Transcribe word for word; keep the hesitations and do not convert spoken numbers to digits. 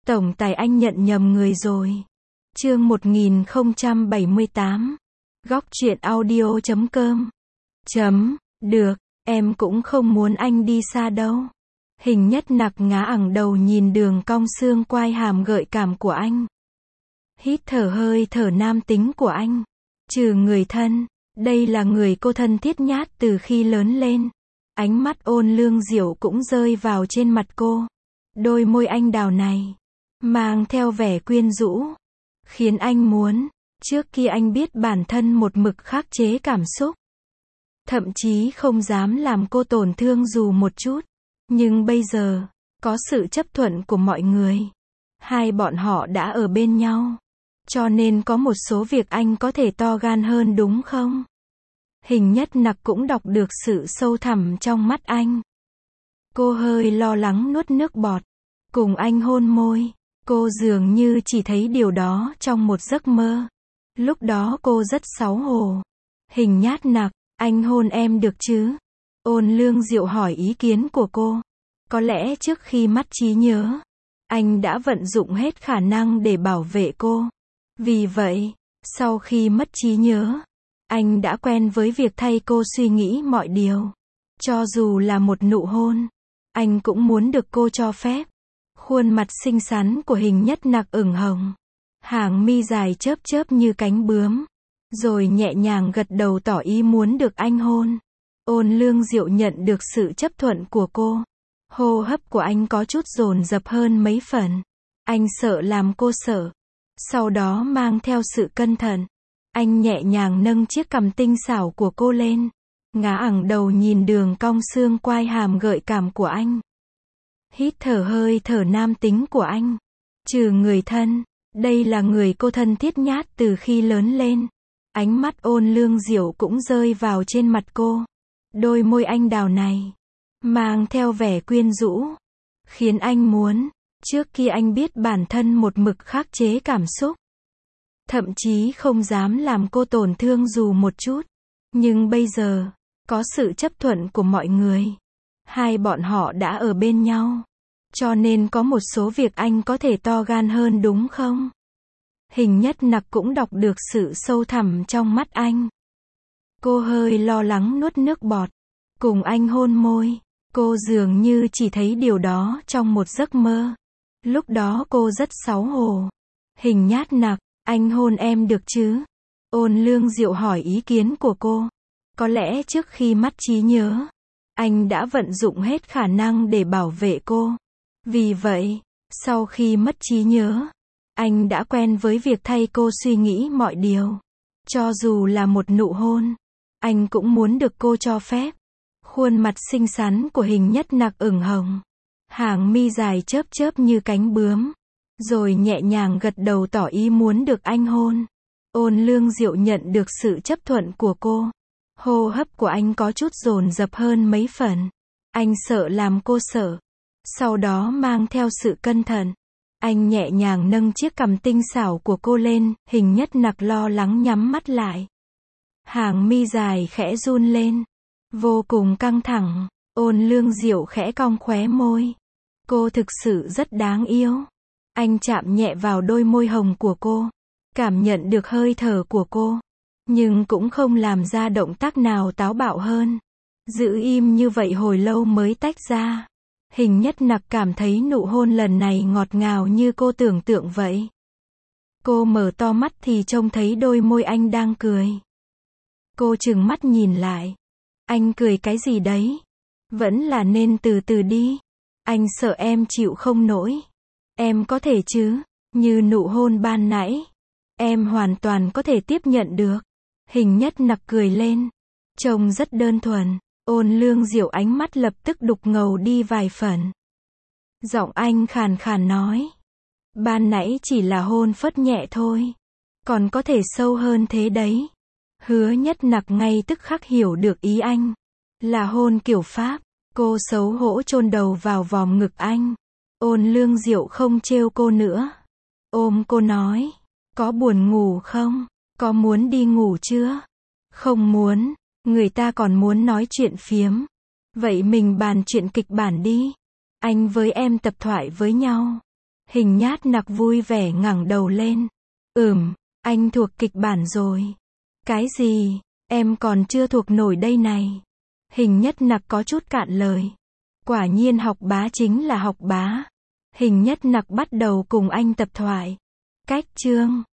Tổng tài anh nhận nhầm người rồi. Chương một nghìn không trăm bảy mươi tám. Góc truyện audio chấm com. Chấm, được, em cũng không muốn anh đi xa đâu. Hình Nhất Nặc ngá ẳng đầu nhìn đường cong xương quai hàm gợi cảm của anh. Hít thở hơi thở nam tính của anh. Trừ người thân, đây là người cô thân thiết nhát từ khi lớn lên. Ánh mắt ôn lương diệu cũng rơi vào trên mặt cô. Đôi môi anh đào này, mang theo vẻ quyến rũ, khiến anh muốn, trước kia anh biết bản thân một mực khắc chế cảm xúc. Thậm chí không dám làm cô tổn thương dù một chút. Nhưng bây giờ, có sự chấp thuận của mọi người. Hai bọn họ đã ở bên nhau. Cho nên có một số việc anh có thể to gan hơn đúng không? Hình Nhất Nặc cũng đọc được sự sâu thẳm trong mắt anh. Cô hơi lo lắng nuốt nước bọt. Cùng anh hôn môi. Cô dường như chỉ thấy điều đó trong một giấc mơ. Lúc đó cô rất xấu hổ. Hình Nhất Nặc, anh hôn em được chứ? Ôn lương diệu hỏi ý kiến của cô. Có lẽ trước khi mất trí nhớ, anh đã vận dụng hết khả năng để bảo vệ cô. Vì vậy, sau khi mất trí nhớ, anh đã quen với việc thay cô suy nghĩ mọi điều. Cho dù là một nụ hôn, anh cũng muốn được cô cho phép. Khuôn mặt xinh xắn của Hình Nhất Nặc ửng hồng. Hàng mi dài chớp chớp như cánh bướm. Rồi nhẹ nhàng gật đầu tỏ ý muốn được anh hôn. Ôn lương diệu nhận được sự chấp thuận của cô. Hô hấp của anh có chút dồn dập hơn mấy phần. Anh sợ làm cô sợ. Sau đó mang theo sự cẩn thận. Anh nhẹ nhàng nâng chiếc cằm tinh xảo của cô lên. Ngả ẳng đầu nhìn đường cong xương quai hàm gợi cảm của anh. Hít thở hơi thở nam tính của anh. Trừ người thân, đây là người cô thân thiết nhát từ khi lớn lên. Ánh mắt ôn lương diệu cũng rơi vào trên mặt cô. Đôi môi anh đào này, mang theo vẻ quyến rũ, khiến anh muốn, trước kia anh biết bản thân một mực khắc chế cảm xúc. Thậm chí không dám làm cô tổn thương dù một chút. Nhưng bây giờ, có sự chấp thuận của mọi người. Hai bọn họ đã ở bên nhau. Cho nên có một số việc anh có thể to gan hơn đúng không? Hình Nhất Nặc cũng đọc được sự sâu thẳm trong mắt anh. Cô hơi lo lắng nuốt nước bọt. Cùng anh hôn môi. Cô dường như chỉ thấy điều đó trong một giấc mơ. Lúc đó cô rất xấu hổ. Hình Nhất Nặc, anh hôn em được chứ? Ôn lương diệu hỏi ý kiến của cô. Có lẽ trước khi mất trí nhớ, anh đã vận dụng hết khả năng để bảo vệ cô. Vì vậy, sau khi mất trí nhớ, anh đã quen với việc thay cô suy nghĩ mọi điều. Cho dù là một nụ hôn, anh cũng muốn được cô cho phép. Khuôn mặt xinh xắn của Hình Nhất Nặc ửng hồng. Hàng mi dài chớp chớp như cánh bướm. Rồi nhẹ nhàng gật đầu tỏ ý muốn được anh hôn. Ôn lương diệu nhận được sự chấp thuận của cô. Hô hấp của anh có chút dồn dập hơn mấy phần. Anh sợ làm cô sợ. Sau đó mang theo sự cẩn thận. Anh nhẹ nhàng nâng chiếc cằm tinh xảo của cô lên. Hình Nhất Nặc lo lắng nhắm mắt lại. Hàng mi dài khẽ run lên. Vô cùng căng thẳng. Ôn lương diệu khẽ cong khóe môi. Cô thực sự rất đáng yêu. Anh chạm nhẹ vào đôi môi hồng của cô. Cảm nhận được hơi thở của cô. Nhưng cũng không làm ra động tác nào táo bạo hơn. Giữ im như vậy hồi lâu mới tách ra. Hình Nhất Nặc cảm thấy nụ hôn lần này ngọt ngào như cô tưởng tượng vậy. Cô mở to mắt thì trông thấy đôi môi anh đang cười. Cô trừng mắt nhìn lại. Anh cười cái gì đấy? Vẫn là nên từ từ đi. Anh sợ em chịu không nổi. Em có thể chứ? Như nụ hôn ban nãy. Em hoàn toàn có thể tiếp nhận được. Hình Nhất Nặc cười lên. Trông rất đơn thuần. Ôn lương diệu ánh mắt lập tức đục ngầu đi vài phần. Giọng anh khàn khàn nói. Ban nãy chỉ là hôn phớt nhẹ thôi. Còn có thể sâu hơn thế đấy. Hứa Nhất Nặc ngay tức khắc hiểu được ý anh. Là hôn kiểu Pháp. Cô xấu hổ chôn đầu vào vòm ngực anh. Ôn lương diệu không trêu cô nữa. Ôm cô nói. Có buồn ngủ không? Có muốn đi ngủ chưa? Không muốn. Người ta còn muốn nói chuyện phiếm. Vậy mình bàn chuyện kịch bản đi. Anh với em tập thoại với nhau. Hình nhát nặc vui vẻ ngẩng đầu lên. Ừm, anh thuộc kịch bản rồi. Cái gì? Em còn chưa thuộc nổi đây này. Hình nhất nặc có chút cạn lời. Quả nhiên học bá chính là học bá. Hình nhất nặc bắt đầu cùng anh tập thoại. Cách chương